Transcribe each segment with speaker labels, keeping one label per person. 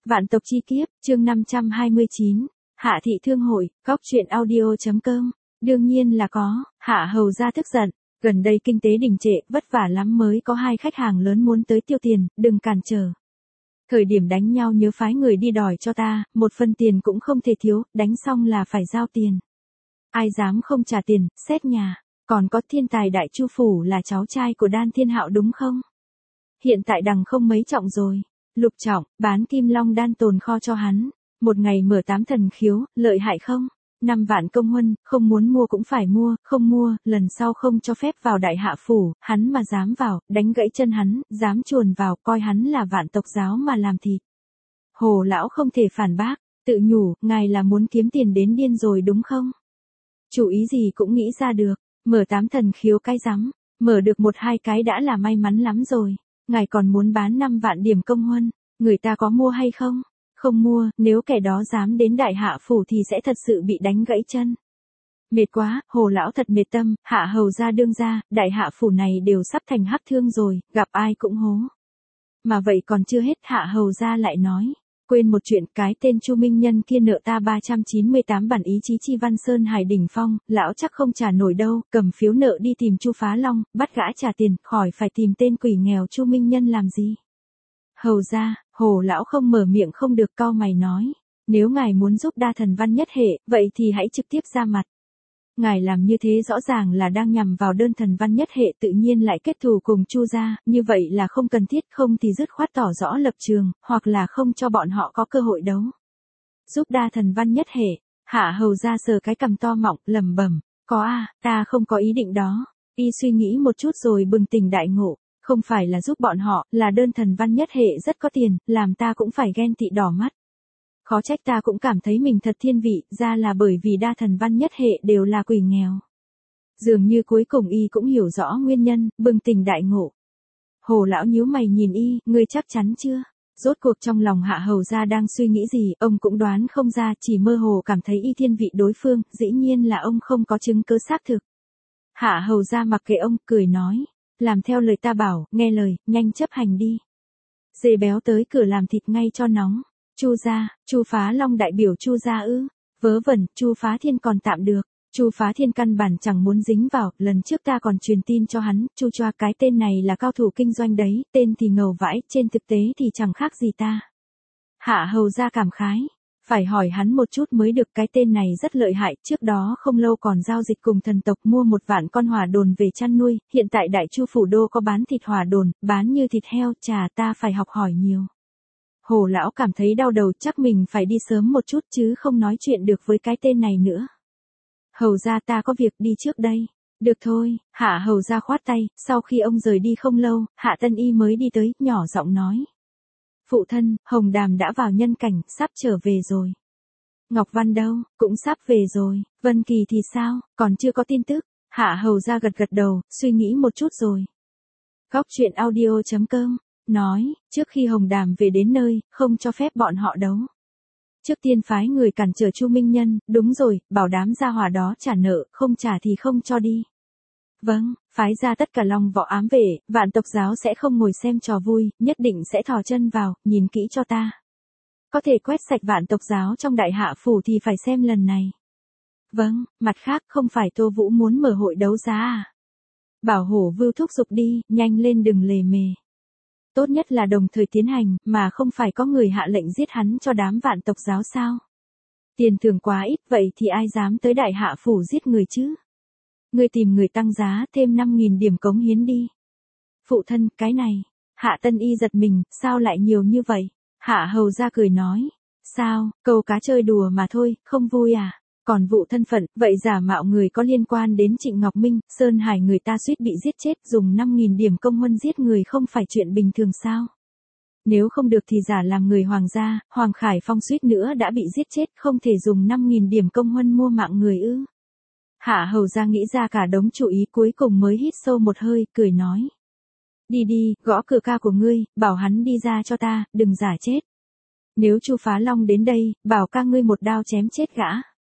Speaker 1: Vạn tộc chi kiếp, chương 529. Hạ thị thương hội, góc truyện audio.com. Đương nhiên là có, Hạ hầu ra tức giận. Gần đây kinh tế đình trệ, vất vả lắm mới có 2 khách hàng lớn muốn tới tiêu tiền, đừng cản trở. Thời điểm đánh nhau nhớ phái người đi đòi cho ta, 1 phần tiền cũng không thể thiếu, đánh xong là phải giao tiền. Ai dám không trả tiền, xét nhà. Còn có thiên tài đại chu phủ là cháu trai của Đan Thiên Hạo đúng không? Hiện tại đằng không mấy trọng rồi. Lục trọng, bán kim long đan tồn kho cho hắn. Một ngày mở 8 thần khiếu, lợi hại không? 5 vạn công huân, không muốn mua cũng phải mua, không mua, lần sau không cho phép vào đại hạ phủ, hắn mà dám vào, đánh gãy chân hắn, dám chuồn vào, coi hắn là vạn tộc giáo mà làm thịt. Hồ lão không thể phản bác, tự nhủ, ngài là muốn kiếm tiền đến điên rồi đúng không? Chủ ý gì cũng nghĩ ra được, mở 8 thần khiếu cái rắm, mở được 1-2 cái đã là may mắn lắm rồi. Ngài còn muốn bán 5 vạn điểm công huân, người ta có mua hay không? Không mua, nếu kẻ đó dám đến đại hạ phủ thì sẽ thật sự bị đánh gãy chân. Mệt quá, hồ lão thật mệt tâm, Hạ hầu ra đương ra, đại hạ phủ này đều sắp thành hắc thương rồi, gặp ai cũng hố. Mà vậy còn chưa hết, Hạ hầu ra lại nói. Quên một chuyện, cái tên Chu Minh Nhân kia nợ ta 398 bản ý chí chi Văn Sơn Hải đỉnh phong, lão chắc không trả nổi đâu, cầm phiếu nợ đi tìm Chu Phá Long, bắt gã trả tiền, khỏi phải tìm tên quỷ nghèo Chu Minh Nhân làm gì. Hầu ra, hồ lão không mở miệng không được, cau mày nói, nếu ngài muốn giúp đa thần văn nhất hệ, vậy thì hãy trực tiếp ra mặt. Ngài làm như thế rõ ràng là đang nhằm vào đơn thần văn nhất hệ, tự nhiên lại kết thù cùng Chu gia, như vậy là không cần thiết, không thì dứt khoát tỏ rõ lập trường, hoặc là không cho bọn họ có cơ hội đấu. Giúp đa thần văn nhất hệ, Hạ hầu ra sờ cái cằm to mọng, lẩm bẩm, có ta không có ý định đó. Y suy nghĩ một chút rồi bừng tỉnh đại ngộ, không phải là giúp bọn họ, là đơn thần văn nhất hệ rất có tiền, làm ta cũng phải ghen tị đỏ mắt. Khó trách ta cũng cảm thấy mình thật thiên vị, ra là bởi vì đa thần văn nhất hệ đều là quỷ nghèo. Dường như cuối cùng y cũng hiểu rõ nguyên nhân, bừng tỉnh đại ngộ. Hồ lão nhíu mày nhìn y, ngươi chắc chắn chưa? Rốt cuộc trong lòng Hạ hầu ra đang suy nghĩ gì, ông cũng đoán không ra, chỉ mơ hồ cảm thấy y thiên vị đối phương, dĩ nhiên là ông không có chứng cứ xác thực. Hạ hầu ra mặc kệ ông, cười nói, làm theo lời ta bảo, nghe lời, nhanh chấp hành đi. Dê béo tới cửa làm thịt ngay cho nóng. Chu gia, Chu Phá Long đại biểu Chu gia ư? Vớ vẩn, Chu Phá Thiên còn tạm được. Chu Phá Thiên căn bản chẳng muốn dính vào, lần trước ta còn truyền tin cho hắn, Chu Choa cái tên này là cao thủ kinh doanh đấy, tên thì ngầu vãi, trên thực tế thì chẳng khác gì ta. Hạ hầu ra cảm khái, phải hỏi hắn một chút mới được, cái tên này rất lợi hại, trước đó không lâu còn giao dịch cùng thần tộc mua 1 vạn con hỏa đồn về chăn nuôi, hiện tại đại Chu phủ đô có bán thịt hỏa đồn, bán như thịt heo, chà ta phải học hỏi nhiều. Hồ lão cảm thấy đau đầu, chắc mình phải đi sớm một chút chứ không nói chuyện được với cái tên này nữa. Hầu ra ta có việc đi trước đây. Được thôi, Hạ hầu ra khoát tay, sau khi ông rời đi không lâu, Hạ Tân Y mới đi tới, nhỏ giọng nói. Phụ thân, Hồng Đàm đã vào nhân cảnh, sắp trở về rồi. Ngọc Văn đâu, cũng sắp về rồi, Vân Kỳ thì sao, còn chưa có tin tức. Hạ hầu ra gật gật đầu, suy nghĩ một chút rồi. Góc truyện audio.com nói, trước khi Hồng Đàm về đến nơi, không cho phép bọn họ đấu. Trước tiên phái người cản trở Chu Minh Nhân, đúng rồi, bảo đám gia hỏa đó trả nợ, không trả thì không cho đi. Vâng, phái ra tất cả long võ ám vệ, vạn tộc giáo sẽ không ngồi xem trò vui, nhất định sẽ thò chân vào, nhìn kỹ cho ta. Có thể quét sạch vạn tộc giáo trong đại hạ phủ thì phải xem lần này. Vâng, mặt khác không phải Tô Vũ muốn mở hội đấu giá à? Bảo Hổ Vưu thúc giục đi, nhanh lên đừng lề mề. Tốt nhất là đồng thời tiến hành, mà không phải có người hạ lệnh giết hắn cho đám vạn tộc giáo sao. Tiền thưởng quá ít, vậy thì ai dám tới đại hạ phủ giết người chứ? Người tìm người tăng giá thêm 5.000 điểm cống hiến đi. Phụ thân, cái này. Hạ Tân Y giật mình, sao lại nhiều như vậy? Hạ hầu ra cười nói. Sao, câu cá chơi đùa mà thôi, không vui à? Còn vụ thân phận, vậy giả mạo người có liên quan đến Trịnh Ngọc Minh, Sơn Hải người ta suýt bị giết chết, dùng 5.000 điểm công huân giết người không phải chuyện bình thường sao? Nếu không được thì giả làm người hoàng gia, Hoàng Khải Phong suýt nữa đã bị giết chết, không thể dùng 5.000 điểm công huân mua mạng người ư? Hạ hầu ra nghĩ ra cả đống chủ ý, cuối cùng mới hít sâu một hơi, cười nói. Đi đi, gõ cửa ca của ngươi, bảo hắn đi ra cho ta, đừng giả chết. Nếu Chu Phá Long đến đây, bảo ca ngươi một đao chém chết gã.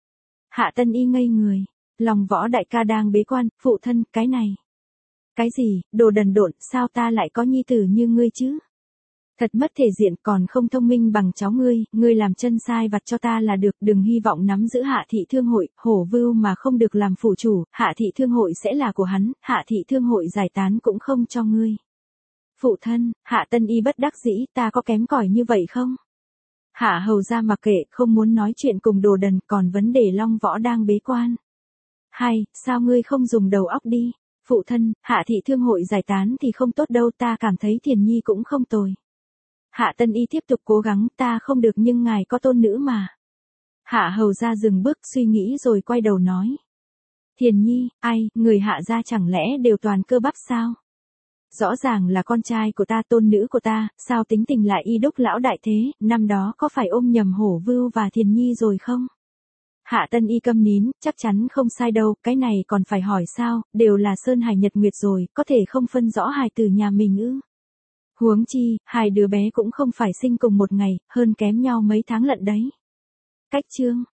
Speaker 1: Hạ Tân Y ngây người, Long Võ đại ca đang bế quan, phụ thân, cái này. Cái gì, đồ đần độn, sao ta lại có nhi tử như ngươi chứ? Thật mất thể diện, còn không thông minh bằng cháu ngươi làm chân sai vặt cho ta là được, đừng hy vọng nắm giữ Hạ thị thương hội, Hổ Vưu mà không được làm phủ chủ, Hạ thị thương hội sẽ là của hắn, Hạ thị thương hội giải tán cũng không cho ngươi. Phụ thân, Hạ Tân Y bất đắc dĩ, ta có kém cỏi như vậy không? Hạ hầu ra mặc kệ, không muốn nói chuyện cùng Đồ Đần, còn vấn đề Long Võ đang bế quan. Hay, sao ngươi không dùng đầu óc đi? Phụ thân, Hạ thị thương hội giải tán thì không tốt đâu, ta cảm thấy Thiền Nhi cũng không tồi. Hạ Tân Y tiếp tục cố gắng, ta không được nhưng ngài có tôn nữ mà. Hạ hầu ra dừng bước suy nghĩ rồi quay đầu nói. Thiền Nhi, ai, người Hạ gia chẳng lẽ đều toàn cơ bắp sao? Rõ ràng là con trai của ta, tôn nữ của ta, sao tính tình lại y đúc lão đại thế, năm đó có phải ôm nhầm Hổ Vưu và Thiền Nhi rồi không? Hạ Tân Y câm nín, chắc chắn không sai đâu, cái này còn phải hỏi sao, đều là Sơn Hải Nhật Nguyệt rồi, có thể không phân rõ hài từ nhà mình ư? Huống chi, hai đứa bé cũng không phải sinh cùng một ngày, hơn kém nhau mấy tháng lận đấy. Cách chương